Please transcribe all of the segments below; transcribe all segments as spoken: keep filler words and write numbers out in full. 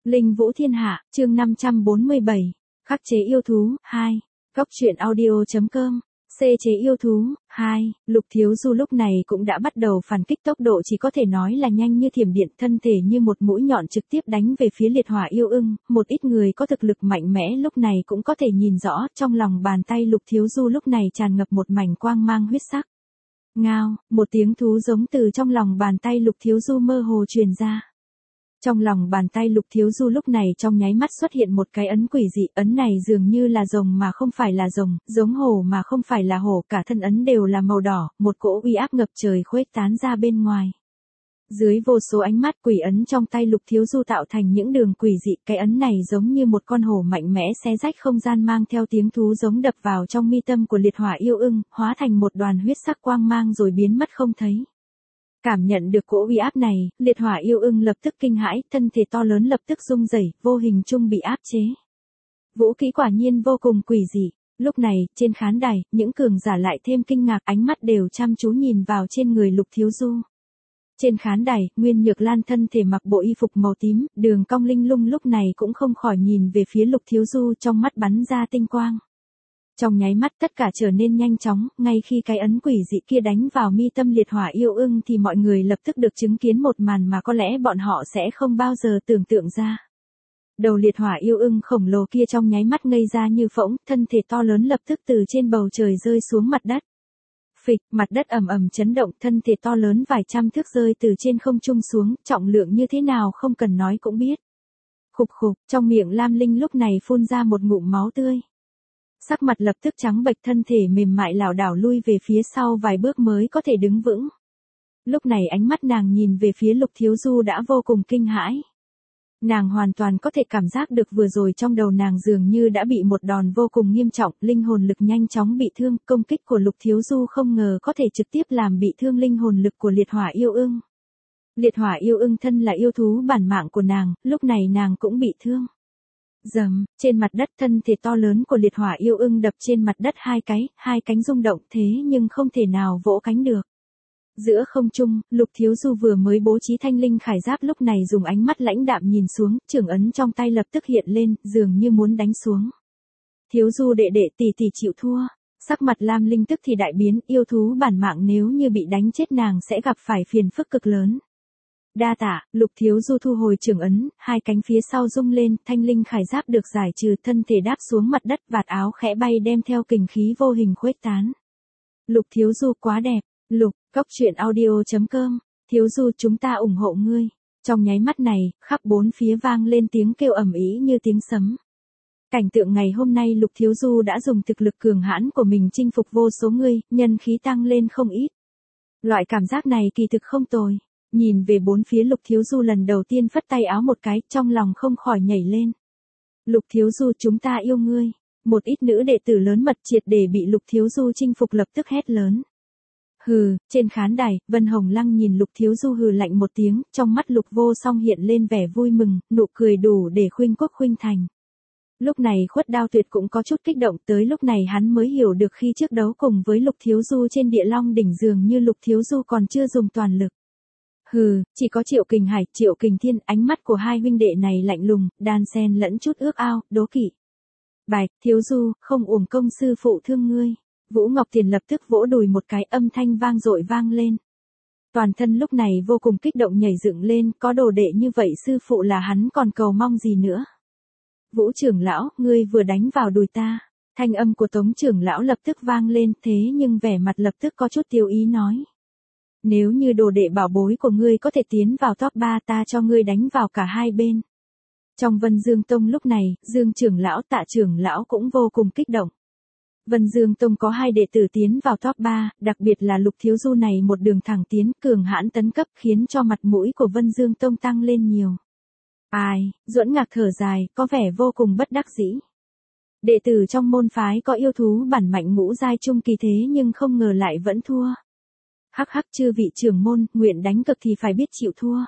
Linh Vũ Thiên Hạ, chương năm trăm bốn mươi bảy. Khắc chế yêu thú, hai. Góc truyện audio.com. C chế yêu thú, hai. Lục Thiếu Du lúc này cũng đã bắt đầu phản kích, tốc độ chỉ có thể nói là nhanh như thiểm điện, thân thể như một mũi nhọn trực tiếp đánh về phía liệt hỏa yêu ưng. Một ít người có thực lực mạnh mẽ lúc này cũng có thể nhìn rõ, trong lòng bàn tay Lục Thiếu Du lúc này tràn ngập một mảnh quang mang huyết sắc. Ngao, một tiếng thú giống từ trong lòng bàn tay Lục Thiếu Du mơ hồ truyền ra. Trong lòng bàn tay Lục Thiếu Du lúc này trong nháy mắt xuất hiện một cái ấn quỷ dị, ấn này dường như là rồng mà không phải là rồng, giống hổ mà không phải là hổ, cả thân ấn đều là màu đỏ, một cỗ uy áp ngập trời khuếch tán ra bên ngoài. Dưới vô số ánh mắt, quỷ ấn trong tay Lục Thiếu Du tạo thành những đường quỷ dị, cái ấn này giống như một con hổ mạnh mẽ xé rách không gian, mang theo tiếng thú giống đập vào trong mi tâm của liệt hỏa yêu ưng, hóa thành một đoàn huyết sắc quang mang rồi biến mất không thấy. Cảm nhận được cỗ uy áp này, liệt hỏa yêu ưng lập tức kinh hãi, thân thể to lớn lập tức rung rẩy, vô hình chung bị áp chế. Vũ khí quả nhiên vô cùng quỷ dị. Lúc này, trên khán đài, những cường giả lại thêm kinh ngạc, ánh mắt đều chăm chú nhìn vào trên người Lục Thiếu Du. Trên khán đài, Nguyên Nhược Lan thân thể mặc bộ y phục màu tím, Đường Cong Linh Lung lúc này cũng không khỏi nhìn về phía Lục Thiếu Du, trong mắt bắn ra tinh quang. Trong nháy mắt tất cả trở nên nhanh chóng, ngay khi cái ấn quỷ dị kia đánh vào mi tâm liệt hỏa yêu ưng thì mọi người lập tức được chứng kiến một màn mà có lẽ bọn họ sẽ không bao giờ tưởng tượng ra. Đầu liệt hỏa yêu ưng khổng lồ kia trong nháy mắt ngây ra như phỗng, thân thể to lớn lập tức từ trên bầu trời rơi xuống mặt đất. Phịch, mặt đất ầm ầm chấn động, thân thể to lớn vài trăm thước rơi từ trên không trung xuống, trọng lượng như thế nào không cần nói cũng biết. Khục khục, trong miệng Lam Linh lúc này phun ra một ngụm máu tươi. Sắc mặt lập tức trắng bệch, thân thể mềm mại lảo đảo lui về phía sau vài bước mới có thể đứng vững. Lúc này ánh mắt nàng nhìn về phía Lục Thiếu Du đã vô cùng kinh hãi. Nàng hoàn toàn có thể cảm giác được vừa rồi trong đầu nàng dường như đã bị một đòn vô cùng nghiêm trọng, linh hồn lực nhanh chóng bị thương, công kích của Lục Thiếu Du không ngờ có thể trực tiếp làm bị thương linh hồn lực của liệt hỏa yêu ưng. Liệt hỏa yêu ưng thân là yêu thú bản mạng của nàng, lúc này nàng cũng bị thương. Dầm, trên mặt đất thân thể to lớn của liệt hỏa yêu ưng đập trên mặt đất hai cái, hai cánh rung động thế nhưng không thể nào vỗ cánh được. Giữa không trung, Lục Thiếu Du vừa mới bố trí thanh linh khải giáp lúc này dùng ánh mắt lãnh đạm nhìn xuống, trường ấn trong tay lập tức hiện lên, dường như muốn đánh xuống. Thiếu Du đệ đệ, tỷ tỷ chịu thua. Sắc mặt Lam Linh tức thì đại biến, yêu thú bản mạng nếu như bị đánh chết nàng sẽ gặp phải phiền phức cực lớn. Đa tạ, Lục Thiếu Du thu hồi trường ấn, hai cánh phía sau rung lên, thanh linh khải giáp được giải trừ, thân thể đáp xuống mặt đất, vạt áo khẽ bay đem theo kình khí vô hình khuếch tán. Lục Thiếu Du quá đẹp. Lục, góc truyện audio.com. Thiếu Du, chúng ta ủng hộ ngươi. Trong nháy mắt này, khắp bốn phía vang lên tiếng kêu ầm ĩ như tiếng sấm. Cảnh tượng ngày hôm nay Lục Thiếu Du đã dùng thực lực cường hãn của mình chinh phục vô số người, nhân khí tăng lên không ít. Loại cảm giác này kỳ thực không tồi. Nhìn về bốn phía Lục Thiếu Du lần đầu tiên phất tay áo một cái, trong lòng không khỏi nhảy lên. Lục Thiếu Du, chúng ta yêu ngươi. Một ít nữ đệ tử lớn mật triệt để bị Lục Thiếu Du chinh phục lập tức hét lớn. Hừ, trên khán đài, Vân Hồng Lăng nhìn Lục Thiếu Du hừ lạnh một tiếng, trong mắt Lục Vô Song hiện lên vẻ vui mừng, nụ cười đủ để khuynh quốc khuynh thành. Lúc này Khuất Đao Tuyệt cũng có chút kích động, tới lúc này hắn mới hiểu được khi trước đấu cùng với Lục Thiếu Du trên Địa Long đỉnh dường như Lục Thiếu Du còn chưa dùng toàn lực. Hừ, chỉ có Triệu Kình Hải, Triệu Kình Thiên, ánh mắt của hai huynh đệ này lạnh lùng, đan xen lẫn chút ước ao, đố kỵ. Bạch, Thiếu Du, không uổng công sư phụ thương ngươi. Vũ Ngọc Tiền lập tức vỗ đùi một cái, âm thanh vang dội vang lên. Toàn thân lúc này vô cùng kích động nhảy dựng lên, có đồ đệ như vậy sư phụ là hắn còn cầu mong gì nữa. Vũ trưởng lão, ngươi vừa đánh vào đùi ta. Thanh âm của Tống trưởng lão lập tức vang lên, thế nhưng vẻ mặt lập tức có chút tiêu ý nói. Nếu như đồ đệ bảo bối của ngươi có thể tiến vào top ba ta cho ngươi đánh vào cả hai bên. Trong Vân Dương Tông lúc này, Dương trưởng lão, Tạ trưởng lão cũng vô cùng kích động. Vân Dương Tông có hai đệ tử tiến vào top ba, đặc biệt là Lục Thiếu Du này một đường thẳng tiến, cường hãn tấn cấp khiến cho mặt mũi của Vân Dương Tông tăng lên nhiều. Ai, Duẫn Ngạc thở dài, có vẻ vô cùng bất đắc dĩ. Đệ tử trong môn phái có yêu thú bản mạnh ngũ giai trung kỳ thế nhưng không ngờ lại vẫn thua. Hắc hắc, chư vị trưởng môn, nguyện đánh cực thì phải biết chịu thua.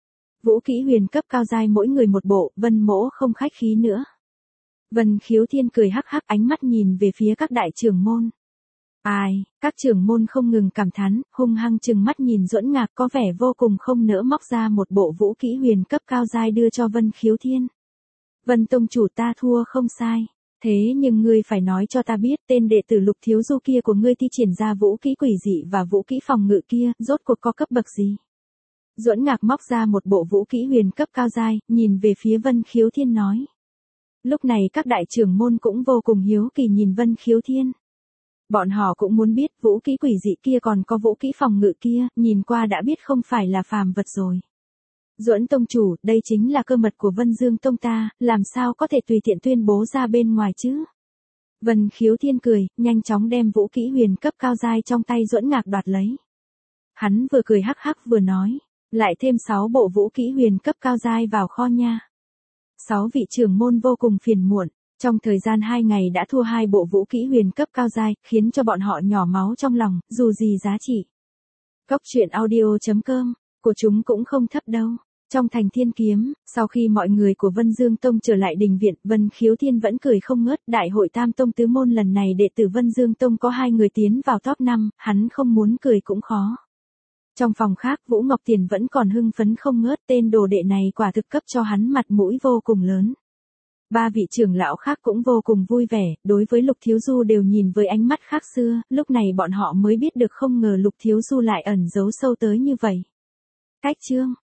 Vũ kỹ huyền cấp cao giai mỗi người một bộ, Vân Mỗ không khách khí nữa. Vân Khiếu Thiên cười hắc hắc, ánh mắt nhìn về phía các đại trưởng môn. Ai, các trưởng môn không ngừng cảm thán, hung hăng chừng mắt nhìn Duẫn Ngạc có vẻ vô cùng không nỡ móc ra một bộ vũ kỹ huyền cấp cao giai đưa cho Vân Khiếu Thiên. Vân tông chủ ta thua không sai. Thế nhưng ngươi phải nói cho ta biết tên đệ tử Lục Thiếu Du kia của ngươi thi triển ra vũ kỹ quỷ dị và vũ kỹ phòng ngự kia, rốt cuộc có cấp bậc gì? Duẫn Ngạc móc ra một bộ vũ kỹ huyền cấp cao giai, nhìn về phía Vân Khiếu Thiên nói. Lúc này các đại trưởng môn cũng vô cùng hiếu kỳ nhìn Vân Khiếu Thiên. Bọn họ cũng muốn biết vũ kỹ quỷ dị kia còn có vũ kỹ phòng ngự kia, nhìn qua đã biết không phải là phàm vật rồi. Duẫn tông chủ, đây chính là cơ mật của Vân Dương tông ta, làm sao có thể tùy tiện tuyên bố ra bên ngoài chứ? Vân Khiếu Thiên cười, nhanh chóng đem vũ kỹ huyền cấp cao giai trong tay Duẫn Ngạc đoạt lấy. Hắn vừa cười hắc hắc vừa nói, lại thêm sáu bộ vũ kỹ huyền cấp cao giai vào kho nha. Sáu vị trưởng môn vô cùng phiền muộn, trong thời gian hai ngày đã thua hai bộ vũ kỹ huyền cấp cao giai, khiến cho bọn họ nhỏ máu trong lòng, dù gì giá trị. Cốc truyện audio chấm com, của chúng cũng không thấp đâu. Trong thành Thiên Kiếm, sau khi mọi người của Vân Dương Tông trở lại đình viện, Vân Khiếu Thiên vẫn cười không ngớt, đại hội Tam Tông tứ môn lần này đệ tử Vân Dương Tông có hai người tiến vào top năm, hắn không muốn cười cũng khó. Trong phòng khác Vũ Ngọc Tiền vẫn còn hưng phấn không ngớt, tên đồ đệ này quả thực cấp cho hắn mặt mũi vô cùng lớn. Ba vị trưởng lão khác cũng vô cùng vui vẻ, đối với Lục Thiếu Du đều nhìn với ánh mắt khác xưa, lúc này bọn họ mới biết được không ngờ Lục Thiếu Du lại ẩn giấu sâu tới như vậy. Cách chương